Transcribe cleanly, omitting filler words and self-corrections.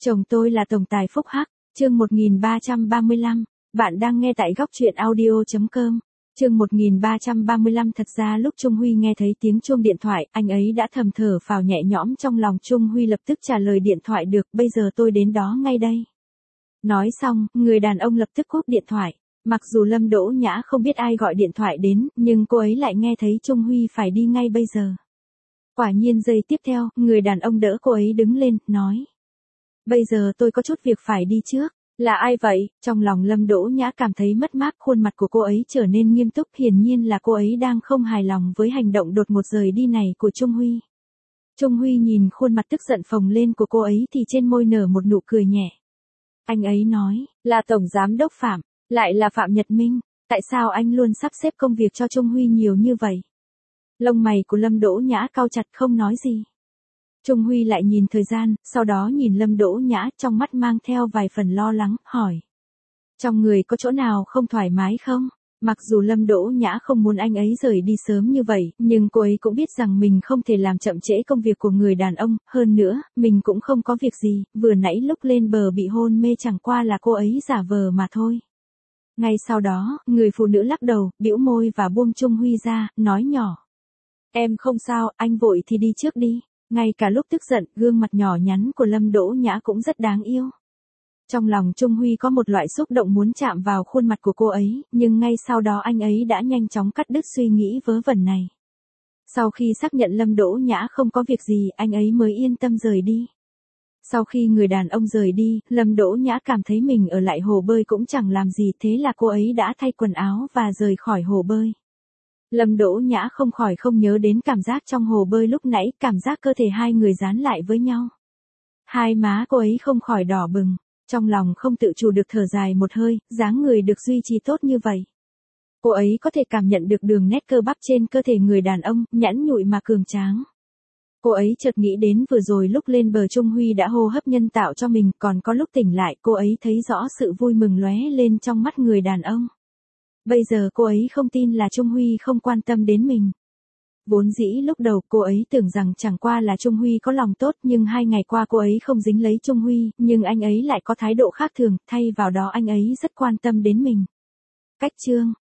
Chồng tôi là tổng tài phúc hắc, chương 1335, bạn đang nghe tại góc truyện audio.com. Chương 1335. Thật ra lúc Trung Huy nghe thấy tiếng chuông điện thoại, anh ấy đã thầm thở phào nhẹ nhõm trong lòng. Trung Huy lập tức trả lời điện thoại, được, bây giờ tôi đến đó ngay đây. Nói xong, người đàn ông lập tức cúp điện thoại. Mặc dù Lâm Đỗ Nhã không biết ai gọi điện thoại đến, nhưng cô ấy lại nghe thấy Trung Huy phải đi ngay bây giờ. Quả nhiên giây tiếp theo, người đàn ông đỡ cô ấy đứng lên, nói. Bây giờ tôi có chút việc phải đi trước. Là ai vậy? Trong lòng Lâm Đỗ Nhã cảm thấy mất mát, khuôn mặt của cô ấy trở nên nghiêm túc, hiển nhiên là cô ấy đang không hài lòng với hành động đột ngột rời đi này của Trung Huy. Trung Huy nhìn khuôn mặt tức giận phồng lên của cô ấy thì trên môi nở một nụ cười nhẹ. Anh ấy nói, là Tổng Giám đốc Phạm, lại là Phạm Nhật Minh, tại sao anh luôn sắp xếp công việc cho Trung Huy nhiều như vậy? Lông mày của Lâm Đỗ Nhã cau chặt không nói gì. Trung Huy lại nhìn thời gian, sau đó nhìn Lâm Đỗ Nhã, trong mắt mang theo vài phần lo lắng, hỏi. Trong người có chỗ nào không thoải mái không? Mặc dù Lâm Đỗ Nhã không muốn anh ấy rời đi sớm như vậy, nhưng cô ấy cũng biết rằng mình không thể làm chậm trễ công việc của người đàn ông, hơn nữa, mình cũng không có việc gì, vừa nãy lúc lên bờ bị hôn mê chẳng qua là cô ấy giả vờ mà thôi. Ngay sau đó, người phụ nữ lắc đầu, bĩu môi và buông Trung Huy ra, nói nhỏ. Em không sao, anh vội thì đi trước đi. Ngay cả lúc tức giận, gương mặt nhỏ nhắn của Lâm Đỗ Nhã cũng rất đáng yêu. Trong lòng Trung Huy có một loại xúc động muốn chạm vào khuôn mặt của cô ấy, nhưng ngay sau đó anh ấy đã nhanh chóng cắt đứt suy nghĩ vớ vẩn này. Sau khi xác nhận Lâm Đỗ Nhã không có việc gì, anh ấy mới yên tâm rời đi. Sau khi người đàn ông rời đi, Lâm Đỗ Nhã cảm thấy mình ở lại hồ bơi cũng chẳng làm gì, thế là cô ấy đã thay quần áo và rời khỏi hồ bơi. Lâm Đỗ Nhã không khỏi không nhớ đến cảm giác trong hồ bơi lúc nãy, cảm giác cơ thể hai người dán lại với nhau. Hai má cô ấy không khỏi đỏ bừng, trong lòng không tự chủ được thở dài một hơi, dáng người được duy trì tốt như vậy. Cô ấy có thể cảm nhận được đường nét cơ bắp trên cơ thể người đàn ông, nhẵn nhụi mà cường tráng. Cô ấy chợt nghĩ đến vừa rồi lúc lên bờ Trung Huy đã hô hấp nhân tạo cho mình, còn có lúc tỉnh lại cô ấy thấy rõ sự vui mừng lóe lên trong mắt người đàn ông. Bây giờ cô ấy không tin là Trung Huy không quan tâm đến mình. Vốn dĩ lúc đầu cô ấy tưởng rằng chẳng qua là Trung Huy có lòng tốt, nhưng 2 ngày qua cô ấy không dính lấy Trung Huy, nhưng anh ấy lại có thái độ khác thường, thay vào đó anh ấy rất quan tâm đến mình. Cách chương